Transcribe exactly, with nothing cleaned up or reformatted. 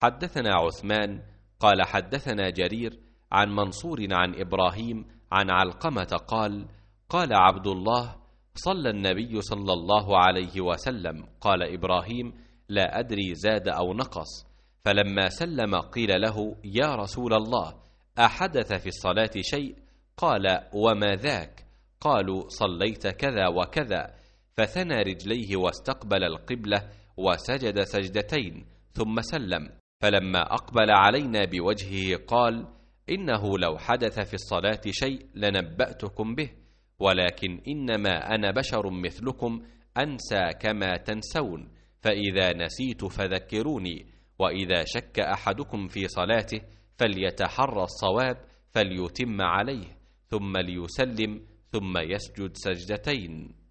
حدثنا عثمان قال حدثنا جرير عن منصور عن إبراهيم عن علقمة قال قال عبد الله صلى النبي صلى الله عليه وسلم. قال إبراهيم لا أدري زاد أو نقص. فلما سلم قيل له يا رسول الله أحدث في الصلاة شيء؟ قال وما ذاك؟ قالوا صليت كذا وكذا. فثنى رجليه واستقبل القبلة وسجد سجدتين ثم سلم. فلما أقبل علينا بوجهه قال إنه لو حدث في الصلاة شيء لنبأتكم به، ولكن إنما أنا بشر مثلكم أنسى كما تنسون، فإذا نسيت فذكروني، وإذا شك أحدكم في صلاته فليتحرى الصواب فليتم عليه ثم ليسلم ثم يسجد سجدتين.